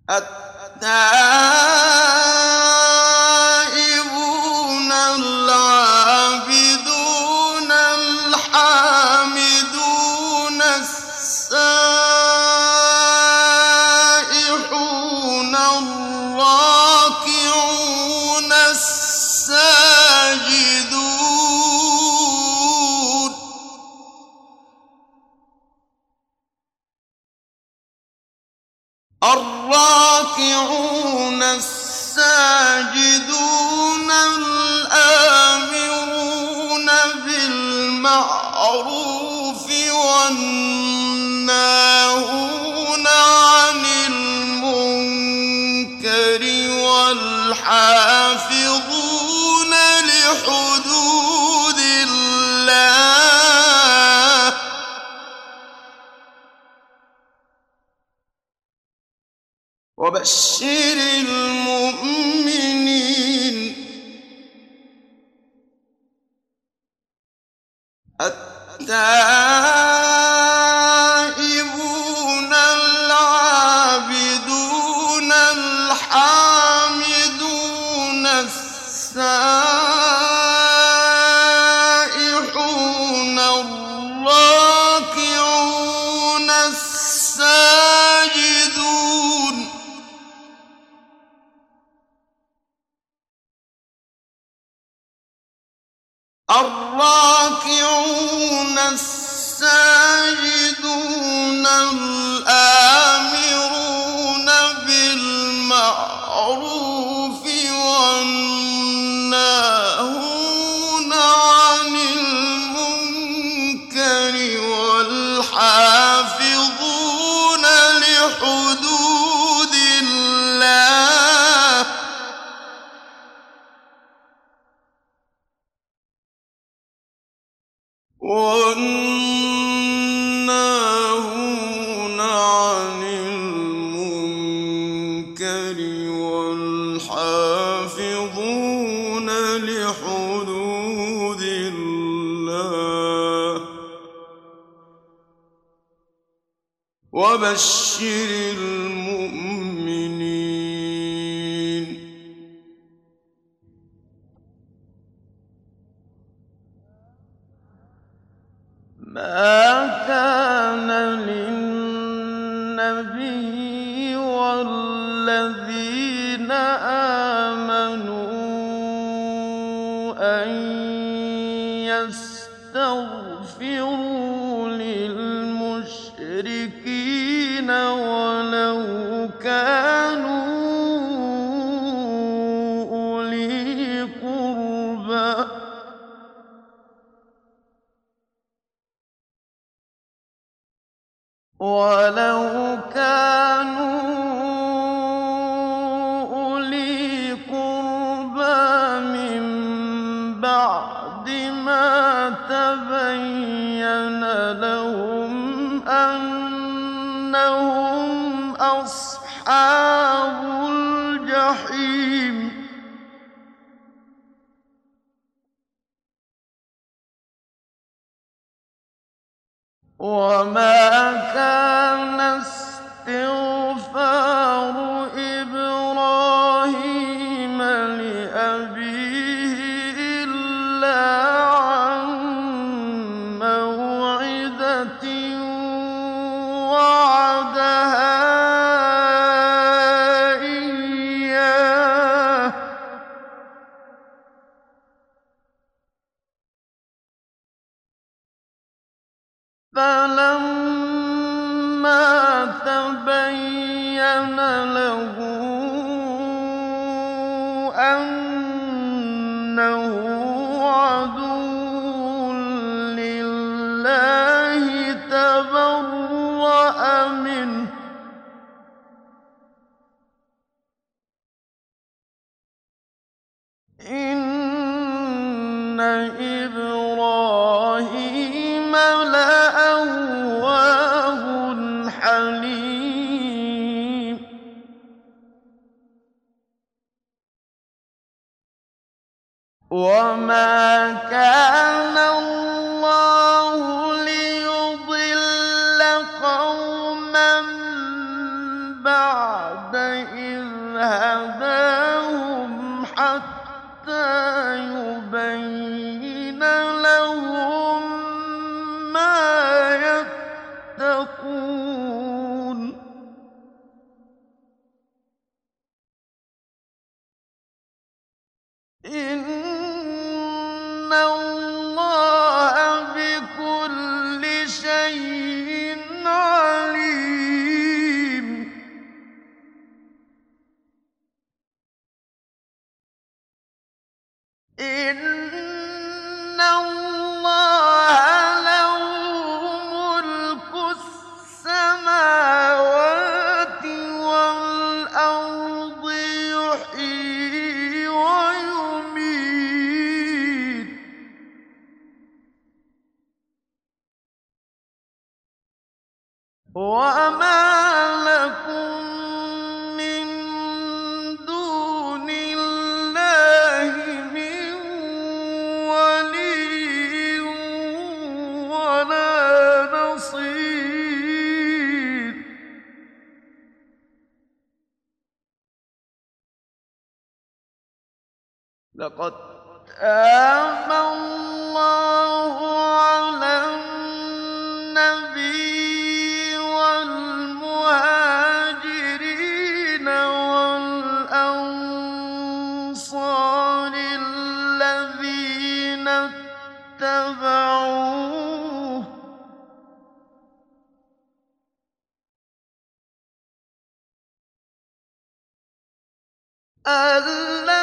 التائبون العابدون الحامدون السائحون الراكعون الساجدون الآمرون بالمعروف والناهون عن المنكر والحافظون لحدود الله وبشر المؤمنين التائبون العابدون الحامدون السائحون الراكعون الساجدون الآمرون بالمعروف والناهون عن المنكر والحافظون لحدود الله والناهون عن المنكر والحافظون لحدود الله وبشر المؤمنين ما كان للنبي والذين آمنوا أن يستغفروا للمشركين ولو كانوا أولي قربى من بعد ما تبين لهم أنهم أصحاب الجحيم وما كان استغفار إبراهيم لأبيه إلا عن موعدة وعدها إياه فلما تبين له أنه عدو لله تبرأ منه إن إبراهيم لأواه حليم وما كان الله ليضل قوما بَعْدَ إِذْ هَدَاهُمْ حَتَّىٰ يُبَيِّنَ لَهُم مَّا يَتَّقُونَ إِنَّ اللَّهَ بِكُلِّ شَيْءٍ عَلِيمٌ إِنَّ اللَّهَ لَهُ مُلْكُ السَّمَاوَاتِ وَالْأَرْضِ يُحْيِي وَيُمِيتُ ۚ وَمَا لَكُم مِّن دُونِ اللَّهِ مِن وَلِيٍّ وَلَا نَصِيرٍ لَّقَدْ تَابَ اللَّهُ عَلَى النَّبِيِّ وَالْمُهَاجِرِينَ وَالْأَنصَارِ الَّذِينَ اتَّبَعُوهُ